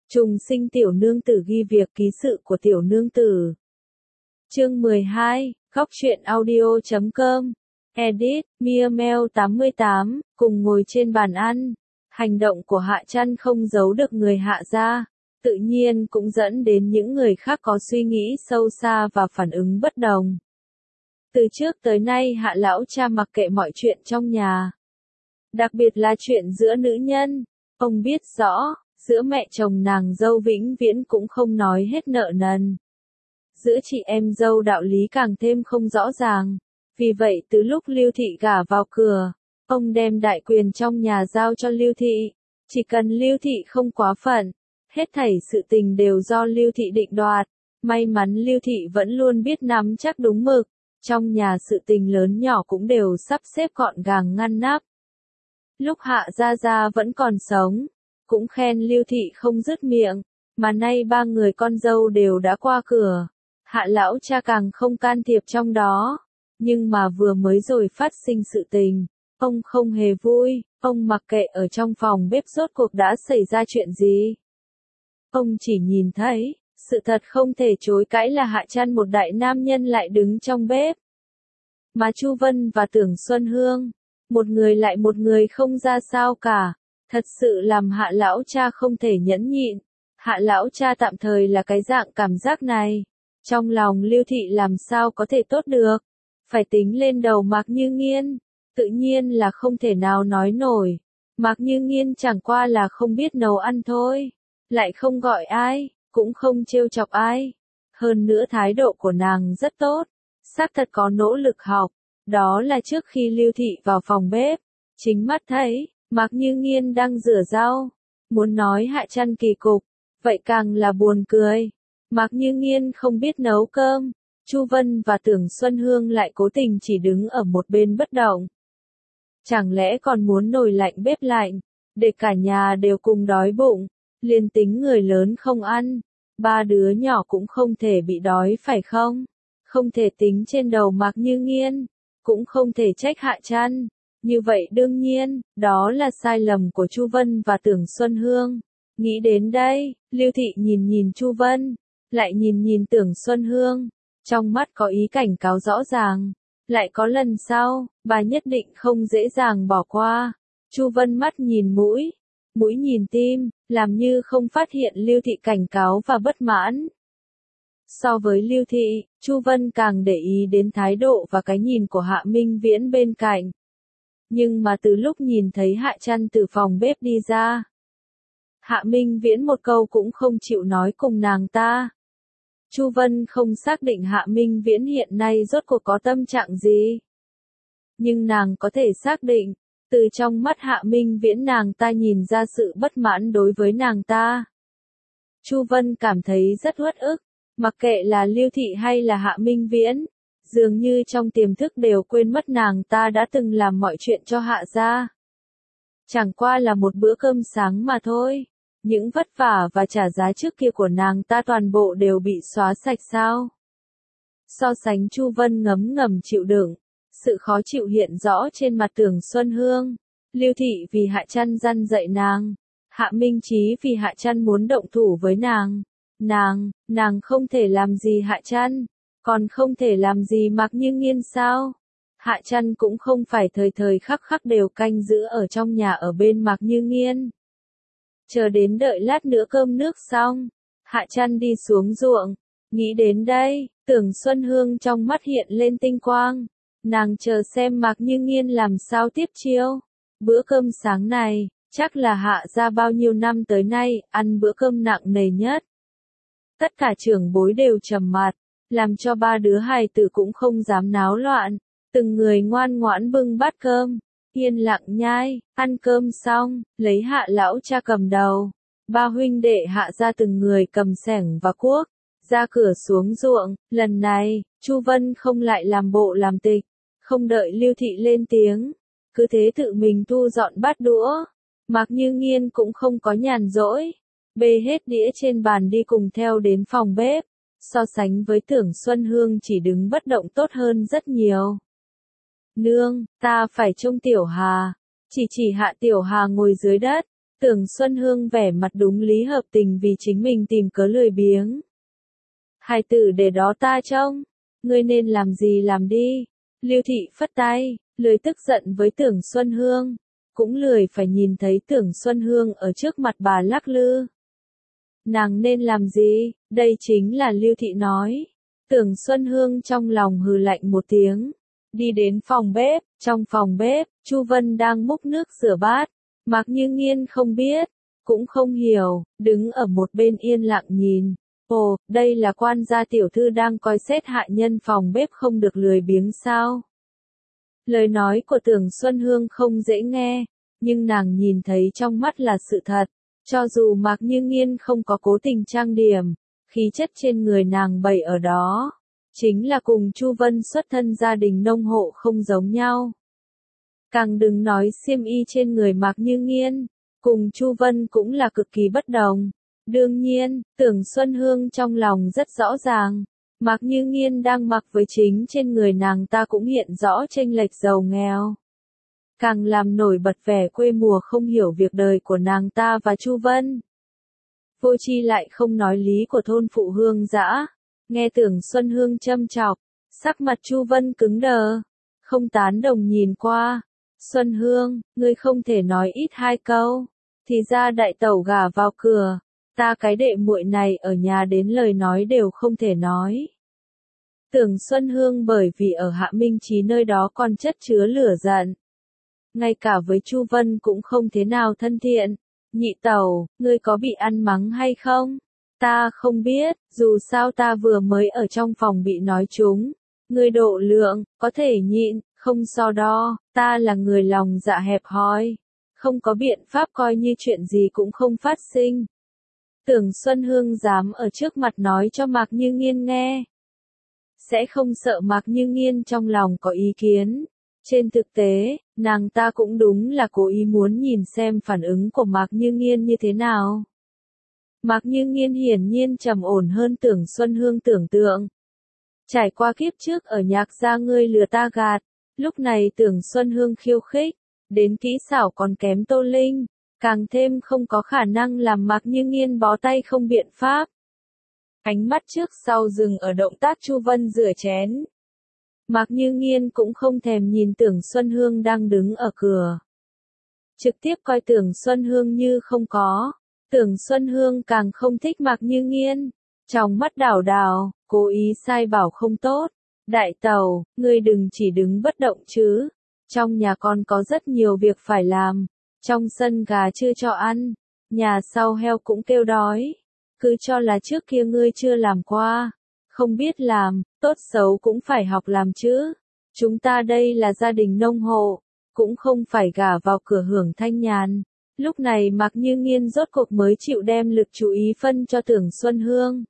Trùng sinh tiểu nương tử ghi việc ký sự của tiểu nương tử. Chương 12, Góc truyện audio.com. Edit, Mia Mel 88, cùng ngồi trên bàn ăn. Hành động của Hạ Trăn không giấu được người Hạ gia, tự nhiên cũng dẫn đến những người khác có suy nghĩ sâu xa và phản ứng bất đồng. Từ trước tới nay Hạ lão cha mặc kệ mọi chuyện trong nhà. Đặc biệt là chuyện giữa nữ nhân, ông biết rõ, giữa mẹ chồng nàng dâu vĩnh viễn cũng không nói hết nợ nần. Giữa chị em dâu đạo lý càng thêm không rõ ràng. Vì vậy từ lúc Lưu Thị gả vào cửa, ông đem đại quyền trong nhà giao cho Lưu Thị. Chỉ cần Lưu Thị không quá phận, hết thảy sự tình đều do Lưu Thị định đoạt. May mắn Lưu Thị vẫn luôn biết nắm chắc đúng mực, trong nhà sự tình lớn nhỏ cũng đều sắp xếp gọn gàng ngăn nắp. Lúc Hạ gia vẫn còn sống, cũng khen Lưu Thị không dứt miệng, mà nay ba người con dâu đều đã qua cửa. Hạ lão cha càng không can thiệp trong đó, nhưng mà vừa mới rồi phát sinh sự tình, ông không hề vui, ông mặc kệ ở trong phòng bếp rốt cuộc đã xảy ra chuyện gì. Ông chỉ nhìn thấy, sự thật không thể chối cãi là Hạ Trăn một đại nam nhân lại đứng trong bếp. Mà Chu Vân và Tưởng Xuân Hương, một người lại một người không ra sao cả, thật sự làm Hạ lão cha không thể nhẫn nhịn. Hạ lão cha tạm thời là cái dạng cảm giác này. Trong lòng Lưu Thị làm sao có thể tốt được, phải tính lên đầu Mạc Như Nghiên, tự nhiên là không thể nào nói nổi. Mạc Như Nghiên chẳng qua là không biết nấu ăn thôi, lại không gọi ai, cũng không trêu chọc ai. Hơn nữa thái độ của nàng rất tốt, xác thật có nỗ lực học. Đó là trước khi Lưu Thị vào phòng bếp, chính mắt thấy, Mạc Như Nghiên đang rửa rau. Muốn nói Hạ Trăn kỳ cục, vậy càng là buồn cười. Mạc Như Nghiên không biết nấu cơm, Chu Vân và Tưởng Xuân Hương lại cố tình chỉ đứng ở một bên bất động. Chẳng lẽ còn muốn nồi lạnh bếp lạnh, để cả nhà đều cùng đói bụng, liền tính người lớn không ăn, ba đứa nhỏ cũng không thể bị đói phải không? Không thể tính trên đầu Mạc Như Nghiên, cũng không thể trách Hạ Trăn. Như vậy đương nhiên, đó là sai lầm của Chu Vân và Tưởng Xuân Hương. Nghĩ đến đây, Lưu Thị nhìn Chu Vân, lại nhìn Tưởng Xuân Hương, trong mắt có ý cảnh cáo rõ ràng. Lại có lần sau, bà nhất định không dễ dàng bỏ qua. Chu Vân mắt nhìn mũi, mũi nhìn tim, làm như không phát hiện Lưu Thị cảnh cáo và bất mãn. So với Lưu Thị, Chu Vân càng để ý đến thái độ và cái nhìn của Hạ Minh Viễn bên cạnh. Nhưng mà từ lúc nhìn thấy Hạ Trăn từ phòng bếp đi ra, Hạ Minh Viễn một câu cũng không chịu nói cùng nàng ta. Chu Vân không xác định Hạ Minh Viễn hiện nay rốt cuộc có tâm trạng gì. Nhưng nàng có thể xác định, từ trong mắt Hạ Minh Viễn nàng ta nhìn ra sự bất mãn đối với nàng ta. Chu Vân cảm thấy rất uất ức, mặc kệ là Lưu Thị hay là Hạ Minh Viễn, dường như trong tiềm thức đều quên mất nàng ta đã từng làm mọi chuyện cho Hạ gia. Chẳng qua là một bữa cơm sáng mà thôi. Những vất vả và trả giá trước kia của nàng ta toàn bộ đều bị xóa sạch sao? So sánh Chu Vân ngấm chịu đựng, sự khó chịu hiện rõ trên mặt Tưởng Xuân Hương. Lưu Thị vì Hạ Trăn răn dạy nàng, Hạ Minh Chí vì Hạ Trăn muốn động thủ với nàng. Nàng không thể làm gì Hạ Trăn, còn không thể làm gì Mạc Như Nghiên sao? Hạ Trăn cũng không phải thời thời khắc khắc đều canh giữ ở trong nhà ở bên Mạc Như Nghiên. Chờ đến đợi lát nữa cơm nước xong, Hạ Trăn đi xuống ruộng. Nghĩ đến đây, Tưởng Xuân Hương trong mắt hiện lên tinh quang. Nàng chờ xem Mạc Như Nghiên làm sao tiếp chiêu. Bữa cơm sáng này, chắc là Hạ gia bao nhiêu năm tới nay, ăn bữa cơm nặng nề nhất. Tất cả trưởng bối đều trầm mặt, làm cho ba đứa hài tử cũng không dám náo loạn. Từng người ngoan ngoãn bưng bát cơm, yên lặng nhai. Ăn cơm xong, lấy Hạ lão cha cầm đầu, ba huynh đệ Hạ ra từng người cầm xẻng và cuốc, ra cửa xuống ruộng. Lần này, Chu Vân không lại làm bộ làm tịch, không đợi Lưu Thị lên tiếng, cứ thế tự mình thu dọn bát đũa. Mạc Như Nghiên cũng không có nhàn rỗi, bê hết đĩa trên bàn đi cùng theo đến phòng bếp. So sánh với Tưởng Xuân Hương chỉ đứng bất động tốt hơn rất nhiều. Nương, ta phải trông Tiểu Hà. Chỉ Hạ Tiểu Hà ngồi dưới đất, Tưởng Xuân Hương vẻ mặt đúng lý hợp tình vì chính mình tìm cớ lười biếng. Hài tử để đó ta trông, ngươi nên làm gì làm đi. Lưu Thị phất tay, lười tức giận với Tưởng Xuân Hương, cũng lười phải nhìn thấy Tưởng Xuân Hương ở trước mặt bà lắc lư. Nàng nên làm gì, đây chính là Lưu Thị nói. Tưởng Xuân Hương trong lòng hừ lạnh một tiếng, đi đến phòng bếp, trong phòng bếp, Chu Vân đang múc nước rửa bát, Mạc Như Nghiên không biết, cũng không hiểu, đứng ở một bên yên lặng nhìn. Ồ, đây là quan gia tiểu thư đang coi xét hạ nhân phòng bếp không được lười biếng sao? Lời nói của Tưởng Xuân Hương không dễ nghe, nhưng nàng nhìn thấy trong mắt là sự thật. Cho dù Mạc Như Nghiên không có cố tình trang điểm, khí chất trên người nàng bày ở đó, chính là cùng Chu Vân xuất thân gia đình nông hộ không giống nhau. Càng đừng nói xiêm y trên người Mạc Như Nghiên, cùng Chu Vân cũng là cực kỳ bất đồng. Đương nhiên, Tưởng Xuân Hương trong lòng rất rõ ràng, Mạc Như Nghiên đang mặc với chính trên người nàng ta cũng hiện rõ chênh lệch giàu nghèo. Càng làm nổi bật vẻ quê mùa không hiểu việc đời của nàng ta và Chu Vân. Vô Chi lại không nói lý của thôn phụ Hương Dã, nghe Tưởng Xuân Hương châm chọc, sắc mặt Chu Vân cứng đờ, không tán đồng nhìn qua. Xuân Hương, ngươi không thể nói ít hai câu, thì ra đại tẩu gả vào cửa, ta cái đệ muội này ở nhà đến lời nói đều không thể nói. Tưởng Xuân Hương bởi vì ở Hạ Minh Chí nơi đó còn chất chứa lửa giận. Ngay cả với Chu Vân cũng không thế nào thân thiện. Nhị tẩu, ngươi có bị ăn mắng hay không? Ta không biết, dù sao ta vừa mới ở trong phòng bị nói trúng. Ngươi độ lượng, có thể nhịn, không so đo, ta là người lòng dạ hẹp hòi. Không có biện pháp coi như chuyện gì cũng không phát sinh. Tưởng Xuân Hương dám ở trước mặt nói cho Mạc Như Nghiên nghe. Sẽ không sợ Mạc Như Nghiên trong lòng có ý kiến. Trên thực tế, nàng ta cũng đúng là cố ý muốn nhìn xem phản ứng của Mạc Như Nghiên như thế nào. Mạc Như Nghiên hiển nhiên trầm ổn hơn Tưởng Xuân Hương tưởng tượng. Trải qua kiếp trước ở Nhạc gia ngươi lừa ta gạt, lúc này Tưởng Xuân Hương khiêu khích, đến kỹ xảo còn kém Tô Linh, càng thêm không có khả năng làm Mạc Như Nghiên bó tay không biện pháp. Ánh mắt trước sau dừng ở động tác Chu Vân rửa chén. Mạc Như Nghiên cũng không thèm nhìn Tưởng Xuân Hương đang đứng ở cửa. Trực tiếp coi Tưởng Xuân Hương như không có. Tưởng Xuân Hương càng không thích Mạc Như Nghiên. Trong mắt đảo đảo, cố ý sai bảo không tốt. Đại tẩu, ngươi đừng chỉ đứng bất động chứ. Trong nhà con có rất nhiều việc phải làm. Trong sân gà chưa cho ăn. Nhà sau heo cũng kêu đói. Cứ cho là trước kia ngươi chưa làm qua. Không biết làm, tốt xấu cũng phải học làm chứ. Chúng ta đây là gia đình nông hộ, cũng không phải gả vào cửa hưởng thanh nhàn. Lúc này Mạc Như Nghiên rốt cuộc mới chịu đem lực chú ý phân cho Tưởng Xuân Hương.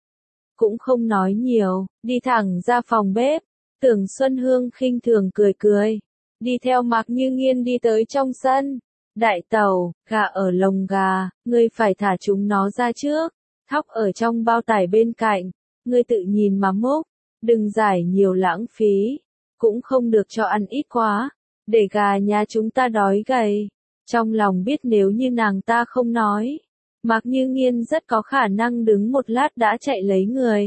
Cũng không nói nhiều, đi thẳng ra phòng bếp. Tưởng Xuân Hương khinh thường cười cười, đi theo Mạc Như Nghiên đi tới trong sân. Đại tẩu, gà ở lồng gà, ngươi phải thả chúng nó ra trước. Thóc ở trong bao tải bên cạnh. Ngươi tự nhìn mà múc, đừng giải nhiều lãng phí, cũng không được cho ăn ít quá, để gà nhà chúng ta đói gầy. Trong lòng biết nếu như nàng ta không nói, Mạc Như Nghiên rất có khả năng đứng một lát đã chạy lấy người.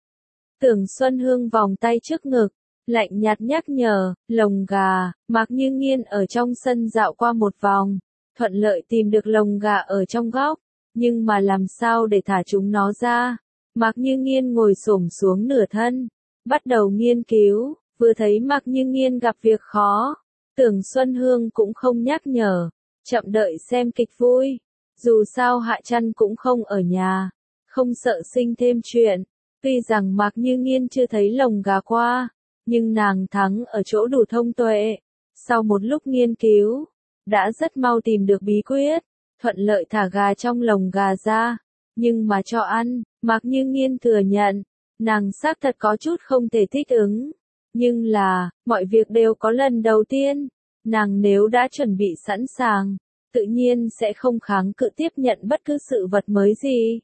Tưởng Xuân Hương vòng tay trước ngực, lạnh nhạt nhắc nhở, lồng gà. Mạc Như Nghiên ở trong sân dạo qua một vòng, thuận lợi tìm được lồng gà ở trong góc, nhưng mà làm sao để thả chúng nó ra? Mạc Như Nghiên ngồi xổm xuống nửa thân, bắt đầu nghiên cứu, vừa thấy Mạc Như Nghiên gặp việc khó, Tưởng Xuân Hương cũng không nhắc nhở, chậm đợi xem kịch vui, dù sao Hạ Trăn cũng không ở nhà, không sợ sinh thêm chuyện, tuy rằng Mạc Như Nghiên chưa thấy lồng gà qua, nhưng nàng thắng ở chỗ đủ thông tuệ, sau một lúc nghiên cứu, đã rất mau tìm được bí quyết, thuận lợi thả gà trong lồng gà ra. Nhưng mà cho ăn, Mạc Như Nghiên thừa nhận, nàng xác thật có chút không thể thích ứng. Nhưng là, mọi việc đều có lần đầu tiên, nàng nếu đã chuẩn bị sẵn sàng, tự nhiên sẽ không kháng cự tiếp nhận bất cứ sự vật mới gì.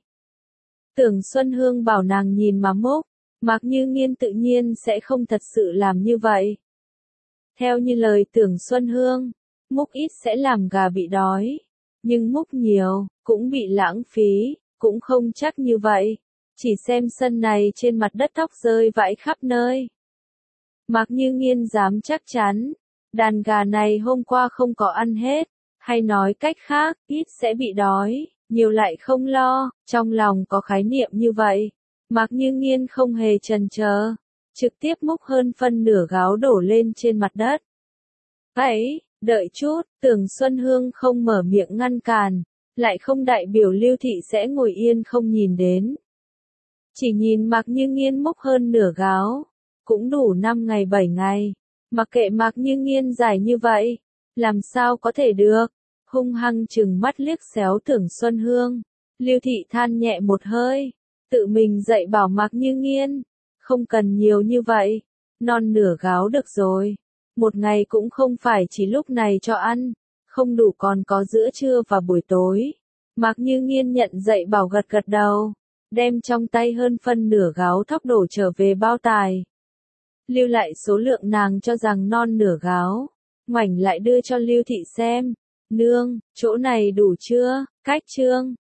Tưởng Xuân Hương bảo nàng nhìn mà múc, Mạc Như Nghiên tự nhiên sẽ không thật sự làm như vậy. Theo như lời Tưởng Xuân Hương, múc ít sẽ làm gà bị đói. nhưng múc nhiều, cũng bị lãng phí, cũng không chắc như vậy. Chỉ xem sân này trên mặt đất tóc rơi vãi khắp nơi. Mạc Như Nghiên dám chắc chắn, đàn gà này hôm qua không có ăn hết, hay nói cách khác, ít sẽ bị đói, nhiều lại không lo, trong lòng có khái niệm như vậy. Mạc Như Nghiên không hề chần chờ, trực tiếp múc hơn phân nửa gáo đổ lên trên mặt đất. Ấy, đợi chút, Tưởng Xuân Hương không mở miệng ngăn cản, lại không đại biểu Lưu Thị sẽ ngồi yên không nhìn đến. Chỉ nhìn Mạc Như Nghiên múc hơn nửa gáo, cũng đủ 5 ngày 7 ngày, mặc kệ Mạc Như Nghiên giải như vậy, làm sao có thể được, hung hăng chừng mắt liếc xéo Tưởng Xuân Hương. Lưu Thị than nhẹ một hơi, tự mình dạy bảo Mạc Như Nghiên, không cần nhiều như vậy, non nửa gáo được rồi. Một ngày cũng không phải chỉ lúc này cho ăn, không đủ còn có giữa trưa và buổi tối. Mạc Như Nghiên nhận dạy bảo gật gật đầu, đem trong tay hơn phân nửa gáo thóc đổ trở về bao tài. Lưu lại số lượng nàng cho rằng non nửa gáo, ngoảnh lại đưa cho Lưu Thị xem. Nương, chỗ này đủ chưa? Cách trương.